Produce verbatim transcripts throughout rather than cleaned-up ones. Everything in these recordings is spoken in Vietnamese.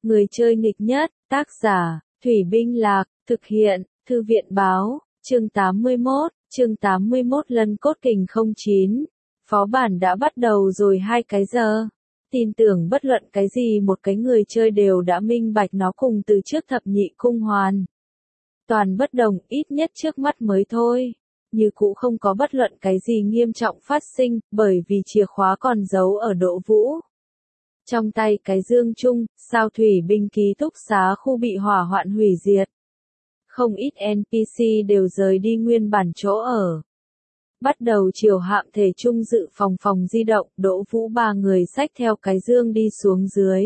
Người chơi nghịch nhất, tác giả, Thủy Binh Lạc, thực hiện, Thư viện báo, chương tám mươi mốt, chương tám mươi mốt Lân Cốt Kình không chín. Phó bản đã bắt đầu rồi hai cái giờ. Tin tưởng bất luận cái gì một cái người chơi đều đã minh bạch nó cùng từ trước thập nhị cung hoàn. Toàn bất đồng, ít nhất trước mắt mới thôi. Như cũ không có bất luận cái gì nghiêm trọng phát sinh, bởi vì chìa khóa còn giấu ở Đỗ Vũ. Trong tay cái dương chung, sao thủy binh ký túc xá khu bị hỏa hoạn hủy diệt. Không ít en pê xê đều rời đi nguyên bản chỗ ở. Bắt đầu chiều hạm thể trung dự phòng phòng di động, Đỗ Vũ ba người xách theo cái dương đi xuống dưới.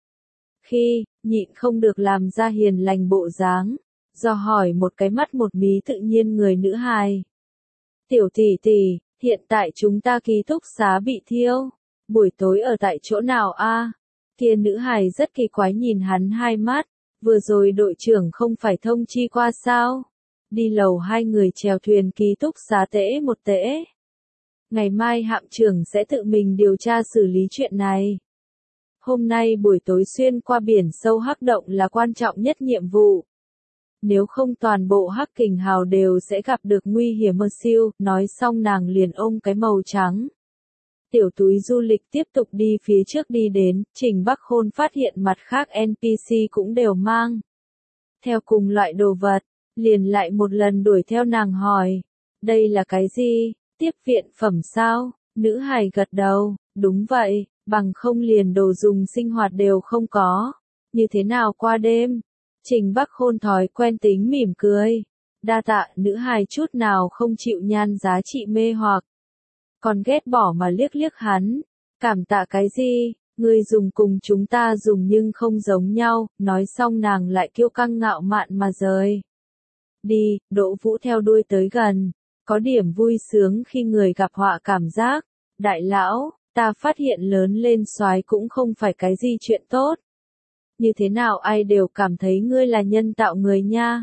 Khi, nhịn không được làm ra hiền lành bộ dáng, do hỏi một cái mắt một mí tự nhiên người nữ hài. Tiểu tỷ tỷ, hiện tại chúng ta ký túc xá bị thiêu. Buổi tối ở tại chỗ nào a? Kia nữ hài rất kỳ quái nhìn hắn hai mắt, vừa rồi đội trưởng không phải thông chi qua sao? Đi lầu hai người chèo thuyền ký túc xá tễ một tễ. Ngày mai hạm trưởng sẽ tự mình điều tra xử lý chuyện này. Hôm nay buổi tối xuyên qua biển sâu Hắc Động là quan trọng nhất nhiệm vụ. Nếu không toàn bộ Hắc Kình Hào đều sẽ gặp được nguy hiểm mơ siêu, nói xong nàng liền ôm cái màu trắng. Tiểu túi du lịch tiếp tục đi phía trước đi đến, Trình Bắc Khôn phát hiện mặt khác en pê xê cũng đều mang theo cùng loại đồ vật, liền lại một lần đuổi theo nàng hỏi, đây là cái gì, tiếp viện phẩm sao? Nữ hài gật đầu, đúng vậy, bằng không liền đồ dùng sinh hoạt đều không có, như thế nào qua đêm? Trình Bắc Khôn thói quen tính mỉm cười, đa tạ, nữ hài chút nào không chịu nhan giá trị mê hoặc. Còn ghét bỏ mà liếc liếc hắn, cảm tạ cái gì, ngươi dùng cùng chúng ta dùng nhưng không giống nhau, nói xong nàng lại kiêu căng ngạo mạn mà rời. Đi, Đỗ Vũ theo đuôi tới gần, có điểm vui sướng khi người gặp họa cảm giác, đại lão, ta phát hiện lớn lên soái cũng không phải cái gì chuyện tốt. Như thế nào ai đều cảm thấy ngươi là nhân tạo người nha.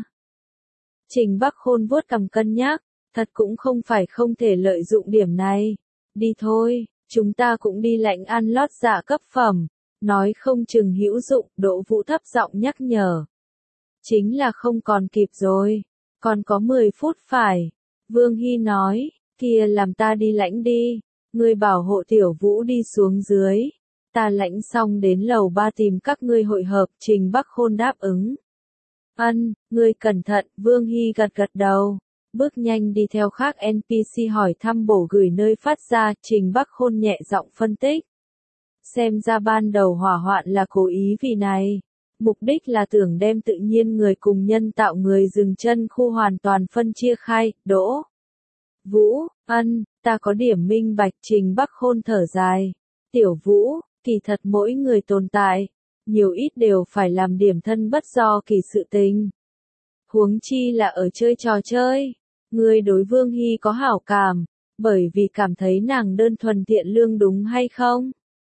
Trình Bắc Khôn vuốt cằm cân nhắc. Thật cũng không phải không thể lợi dụng điểm này. Đi thôi, chúng ta cũng đi lãnh ăn lót dạ cấp phẩm. Nói không chừng hữu dụng, Đỗ Vũ thấp giọng nhắc nhở. Chính là không còn kịp rồi. Còn có mười phút phải. Vương Hy nói, kia làm ta đi lãnh đi. Ngươi bảo hộ Tiểu Vũ đi xuống dưới. Ta lãnh xong đến lầu ba tìm các ngươi hội hợp. Trình Bắc Khôn đáp ứng. Ân, ngươi cẩn thận, Vương Hy gật gật đầu. Bước nhanh đi theo khác en pê xê hỏi thăm bổ gửi nơi phát ra, Trình Bắc Khôn nhẹ giọng phân tích. Xem ra ban đầu hỏa hoạn là cố ý vì này. Mục đích là tưởng đem tự nhiên người cùng nhân tạo người dừng chân khu hoàn toàn phân chia khai, Đỗ Vũ, ân, ta có điểm minh bạch. Trình Bắc Khôn thở dài. Tiểu Vũ, kỳ thật mỗi người tồn tại, nhiều ít đều phải làm điểm thân bất do kỳ sự tình. Huống chi là ở chơi trò chơi. Ngươi đối Vương Hy có hảo cảm, bởi vì cảm thấy nàng đơn thuần thiện lương đúng hay không?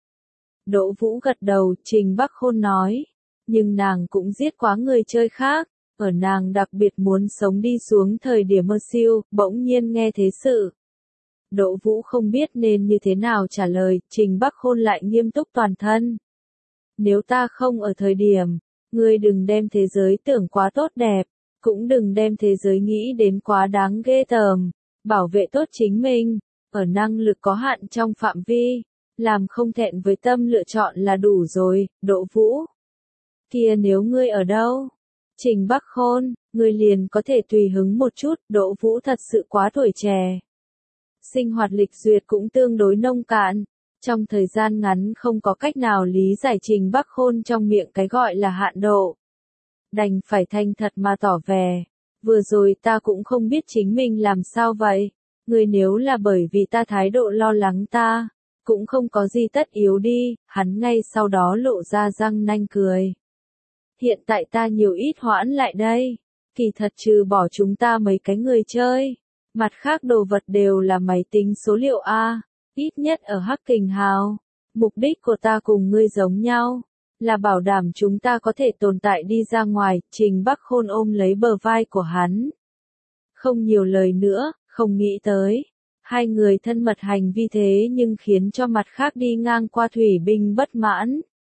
Đỗ Vũ gật đầu, Trình Bắc Khôn nói, nhưng nàng cũng giết quá người chơi khác, ở nàng đặc biệt muốn sống đi xuống thời điểm mơ siêu, bỗng nhiên nghe thế sự. Đỗ Vũ không biết nên như thế nào trả lời, Trình Bắc Khôn lại nghiêm túc toàn thân. Nếu ta không ở thời điểm, ngươi đừng đem thế giới tưởng quá tốt đẹp. Cũng đừng đem thế giới nghĩ đến quá đáng ghê tởm, bảo vệ tốt chính mình, ở năng lực có hạn trong phạm vi, làm không thẹn với tâm lựa chọn là đủ rồi, Đỗ Vũ. Kia nếu ngươi ở đâu? Trình Bắc Khôn, ngươi liền có thể tùy hứng một chút, Đỗ Vũ thật sự quá tuổi trẻ. Sinh hoạt lịch duyệt cũng tương đối nông cạn, trong thời gian ngắn không có cách nào lý giải Trình Bắc Khôn trong miệng cái gọi là hạn độ. Đành phải thành thật mà tỏ vẻ. Vừa rồi ta cũng không biết chính mình làm sao vậy. Người nếu là bởi vì ta thái độ lo lắng ta, cũng không có gì tất yếu đi, hắn ngay sau đó lộ ra răng nanh cười. Hiện tại ta nhiều ít hoãn lại đây. Kỳ thật trừ bỏ chúng ta mấy cái người chơi. Mặt khác đồ vật đều là máy tính số liệu A, ít nhất ở Hắc Kình Hào. Mục đích của ta cùng ngươi giống nhau. Là bảo đảm chúng ta có thể tồn tại đi ra ngoài, Trình Bắc Khôn ôm lấy bờ vai của hắn. Không nhiều lời nữa, không nghĩ tới. Hai người thân mật hành vi thế nhưng khiến cho mặt khác đi ngang qua thủy binh bất mãn.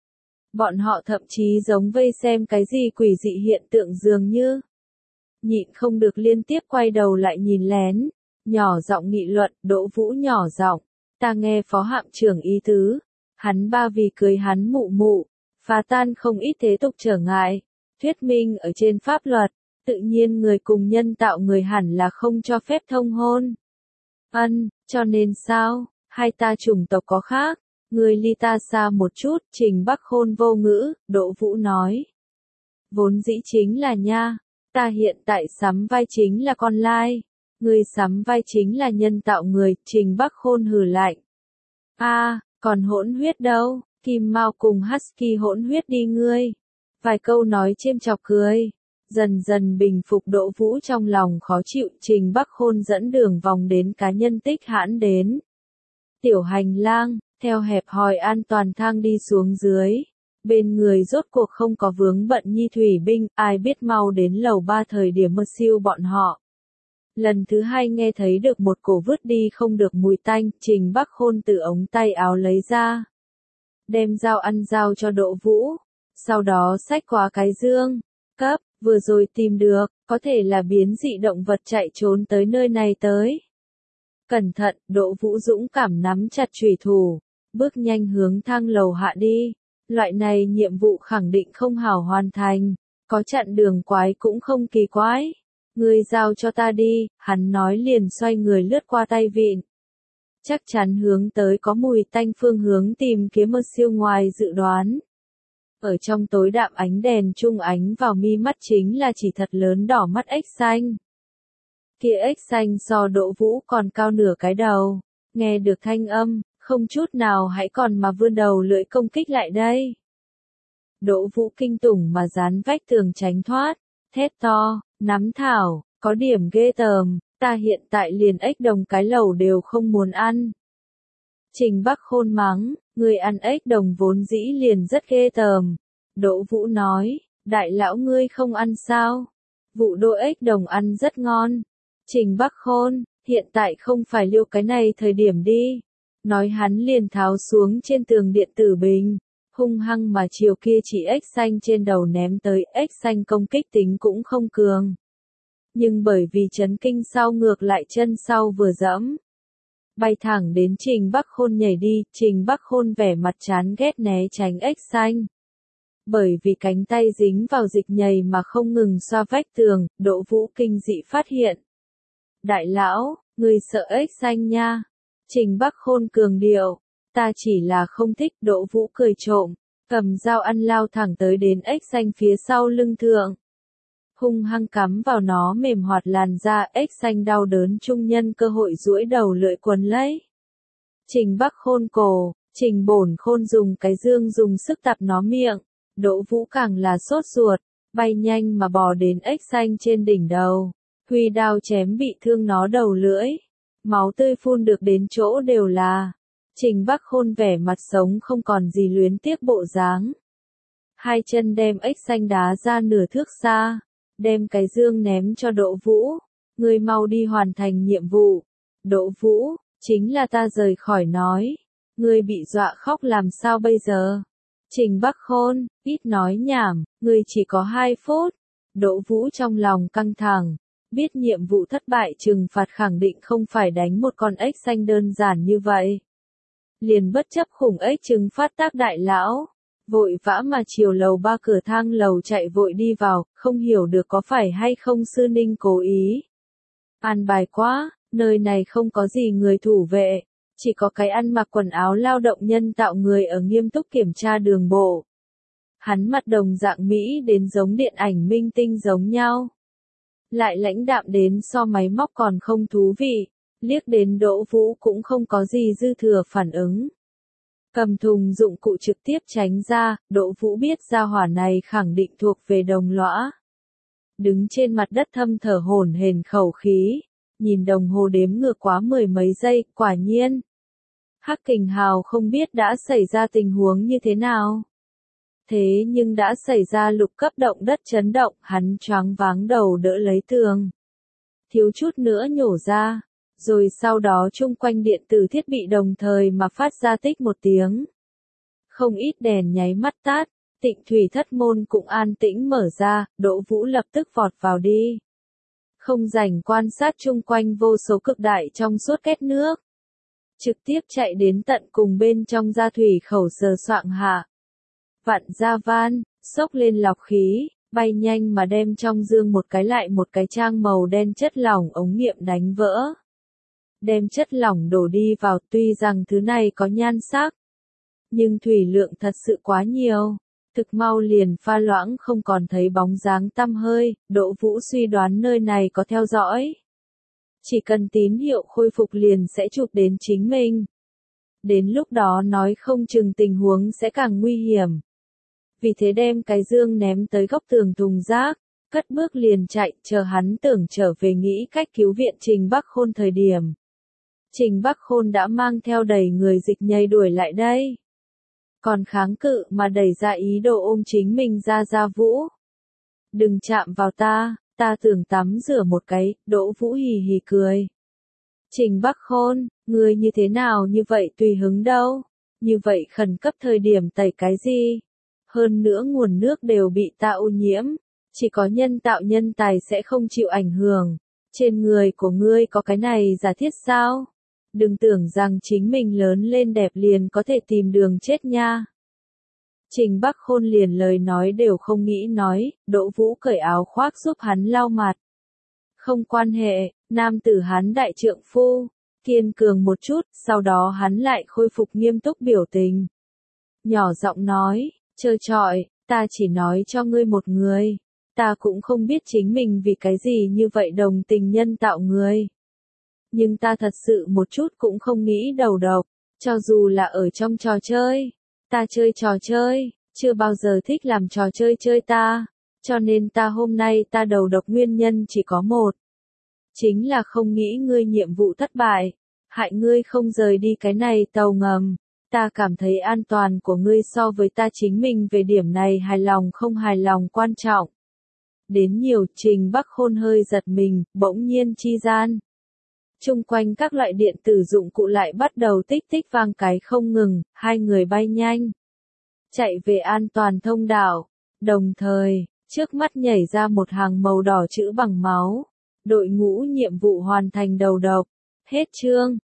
Bọn họ thậm chí giống vây xem cái gì quỷ dị hiện tượng dường như. Nhịn không được liên tiếp quay đầu lại nhìn lén, nhỏ giọng nghị luận, Đỗ Vũ nhỏ giọng, ta nghe phó hạm trưởng ý tứ, hắn ba vì cưới hắn mụ mụ, phá tan không ít thế tục trở ngại, thuyết minh ở trên pháp luật, tự nhiên người cùng nhân tạo người hẳn là không cho phép thông hôn. Ân, cho nên sao, hai ta chủng tộc có khác, người ly ta xa một chút, Trình Bắc Khôn vô ngữ, Đỗ Vũ nói. Vốn dĩ chính là nha, ta hiện tại sắm vai chính là con lai, người sắm vai chính là nhân tạo người, Trình Bắc Khôn hừ lạnh. A, à, còn hỗn huyết đâu, Kim Mao cùng Husky hỗn huyết đi ngươi. Vài câu nói chêm chọc cười. Dần dần bình phục Đỗ Vũ trong lòng khó chịu, Trình Bắc Khôn dẫn đường vòng đến cá nhân tích hãn đến. Tiểu hành lang, theo hẹp hòi an toàn thang đi xuống dưới. Bên người rốt cuộc không có vướng bận nhi thủy binh, ai biết mau đến lầu ba thời điểm mơ siêu bọn họ. Lần thứ hai nghe thấy được một cổ vứt đi không được mùi tanh, Trình Bắc Khôn từ ống tay áo lấy ra. Đem dao ăn dao cho Đỗ Vũ. Sau đó xách qua cái dương. Cấp, vừa rồi tìm được, có thể là biến dị động vật chạy trốn tới nơi này tới. Cẩn thận, Đỗ Vũ dũng cảm nắm chặt chùy thủ, bước nhanh hướng thang lầu hạ đi. Loại này nhiệm vụ khẳng định không hảo hoàn thành, có chặn đường quái cũng không kỳ quái. Ngươi giao cho ta đi, hắn nói liền xoay người lướt qua tay vịn. Chắc chắn hướng tới có mùi tanh phương hướng tìm kiếm mơ siêu ngoài dự đoán. Ở trong tối đạm ánh đèn trung ánh vào mi mắt chính là chỉ thật lớn đỏ mắt ếch xanh. Kia ếch xanh so Đỗ Vũ còn cao nửa cái đầu, nghe được thanh âm, không chút nào hãy còn mà vươn đầu lưỡi công kích lại đây. Đỗ Vũ kinh tủng mà dán vách tường tránh thoát, thét to, nắm thảo, có điểm ghê tởm, ta hiện tại liền ếch đồng cái lẩu đều không muốn ăn. Trình Bắc Khôn mắng, người ăn ếch đồng vốn dĩ liền rất ghê tởm. Đỗ Vũ nói, đại lão ngươi không ăn sao? Vụ đỗ ếch đồng ăn rất ngon. Trình Bắc Khôn, hiện tại không phải liêu cái này thời điểm đi. Nói hắn liền tháo xuống trên tường điện tử bình, hung hăng mà chiều kia chỉ ếch xanh trên đầu ném tới, ếch xanh công kích tính cũng không cường. Nhưng bởi vì chấn kinh sau ngược lại chân sau vừa dẫm. Bay thẳng đến Trình Bắc Khôn nhảy đi, Trình Bắc Khôn vẻ mặt chán ghét né tránh ếch xanh. Bởi vì cánh tay dính vào dịch nhầy mà không ngừng xoa vách tường, Đỗ Vũ kinh dị phát hiện. Đại lão, người sợ ếch xanh nha. Trình Bắc Khôn cường điệu, ta chỉ là không thích. Đỗ Vũ cười trộm, cầm dao ăn lao thẳng tới đến ếch xanh phía sau lưng thượng. Hung hăng cắm vào nó mềm hoạt làn da, ếch xanh đau đớn trung nhân cơ hội duỗi đầu lưỡi quấn lấy. Trình Bắc Khôn cổ, Trình Bổn Khôn dùng cái dương dùng sức tập nó miệng, Đỗ Vũ càng là sốt ruột, bay nhanh mà bò đến ếch xanh trên đỉnh đầu, huy đao chém bị thương nó đầu lưỡi, máu tươi phun được đến chỗ đều là. Trình Bắc Khôn vẻ mặt sống không còn gì luyến tiếc bộ dáng. Hai chân đem ếch xanh đá ra nửa thước xa, đem cái dương ném cho Đỗ Vũ, ngươi mau đi hoàn thành nhiệm vụ. Đỗ Vũ, chính là ta rời khỏi nói, ngươi bị dọa khóc làm sao bây giờ? Trình Bắc Khôn, ít nói nhảm, ngươi chỉ có hai phút. Đỗ Vũ trong lòng căng thẳng, biết nhiệm vụ thất bại trừng phạt khẳng định không phải đánh một con ếch xanh đơn giản như vậy. Liền bất chấp khủng ếch trừng phát tác đại lão, vội vã mà chiều lầu ba cửa thang lầu chạy vội đi vào, không hiểu được có phải hay không sư ninh cố ý. An bài quá, nơi này không có gì người thủ vệ, chỉ có cái ăn mặc quần áo lao động nhân tạo người ở nghiêm túc kiểm tra đường bộ. Hắn mặt đồng dạng Mỹ đến giống điện ảnh minh tinh giống nhau. Lại lãnh đạm đến so máy móc còn không thú vị, liếc đến Đỗ Vũ cũng không có gì dư thừa phản ứng. Cầm thùng dụng cụ trực tiếp tránh ra, Đỗ Vũ biết gia hỏa này khẳng định thuộc về đồng lõa. Đứng trên mặt đất thâm thở hổn hển khẩu khí, nhìn đồng hồ đếm ngược quá mười mấy giây, quả nhiên. Hắc Kình Hào không biết đã xảy ra tình huống như thế nào. Thế nhưng đã xảy ra lục cấp động đất chấn động, hắn choáng váng đầu đỡ lấy tường. Thiếu chút nữa nhổ ra. Rồi sau đó chung quanh điện tử thiết bị đồng thời mà phát ra tích một tiếng. Không ít đèn nháy mắt tắt, Tịnh thủy thất môn cũng an tĩnh mở ra, Đỗ Vũ lập tức vọt vào đi. Không rảnh quan sát chung quanh vô số cực đại trong suốt két nước. Trực tiếp chạy đến tận cùng bên trong gia thủy khẩu sờ soạng hạ. Vặn ra van, xốc lên lọc khí, bay nhanh mà đem trong dương một cái lại một cái trang màu đen chất lỏng ống nghiệm đánh vỡ. Đem chất lỏng đổ đi vào, tuy rằng thứ này có nhan sắc, nhưng thủy lượng thật sự quá nhiều. Thực mau liền pha loãng không còn thấy bóng dáng tăm hơi, Đỗ Vũ suy đoán nơi này có theo dõi. Chỉ cần tín hiệu khôi phục liền sẽ chụp đến chính mình. Đến lúc đó nói không chừng tình huống sẽ càng nguy hiểm. Vì thế đem cái dương ném tới góc tường thùng rác, cất bước liền chạy, chờ hắn tưởng trở về nghĩ cách cứu viện Trình Bắc Khôn thời điểm. Trình Bắc Khôn đã mang theo đầy người dịch nhây đuổi lại đây. Còn kháng cự mà đẩy ra ý đồ ôm chính mình ra Gia Vũ. Đừng chạm vào ta, ta tưởng tắm rửa một cái, Đỗ Vũ hì hì cười. Trình Bắc Khôn, ngươi như thế nào như vậy tùy hứng đâu, như vậy khẩn cấp thời điểm tẩy cái gì? Hơn nữa nguồn nước đều bị ta ô nhiễm, chỉ có nhân tạo nhân tài sẽ không chịu ảnh hưởng. Trên người của ngươi có cái này giả thiết sao? Đừng tưởng rằng chính mình lớn lên đẹp liền có thể tìm đường chết nha. Trình Bắc Khôn liền lời nói đều không nghĩ nói, Đỗ Vũ cởi áo khoác giúp hắn lau mặt. Không quan hệ, nam tử hắn đại trượng phu, kiên cường một chút, sau đó hắn lại khôi phục nghiêm túc biểu tình. Nhỏ giọng nói, trơ trọi, ta chỉ nói cho ngươi một người, ta cũng không biết chính mình vì cái gì như vậy đồng tình nhân tạo người. Nhưng ta thật sự một chút cũng không nghĩ đầu độc, cho dù là ở trong trò chơi, ta chơi trò chơi, chưa bao giờ thích làm trò chơi chơi ta, cho nên ta hôm nay ta đầu độc nguyên nhân chỉ có một. Chính là không nghĩ ngươi nhiệm vụ thất bại, hại ngươi không rời đi cái này tàu ngầm, ta cảm thấy an toàn của ngươi so với ta chính mình về điểm này hài lòng không hài lòng quan trọng. Đến nhiều, Trình Bắc Khôn hơi giật mình, bỗng nhiên chi gian. Chung quanh các loại điện tử dụng cụ lại bắt đầu tích tích vang cái không ngừng, hai người bay nhanh. Chạy về an toàn thông đạo, đồng thời, trước mắt nhảy ra một hàng màu đỏ chữ bằng máu. Đội ngũ nhiệm vụ hoàn thành đầu độc. Hết chương.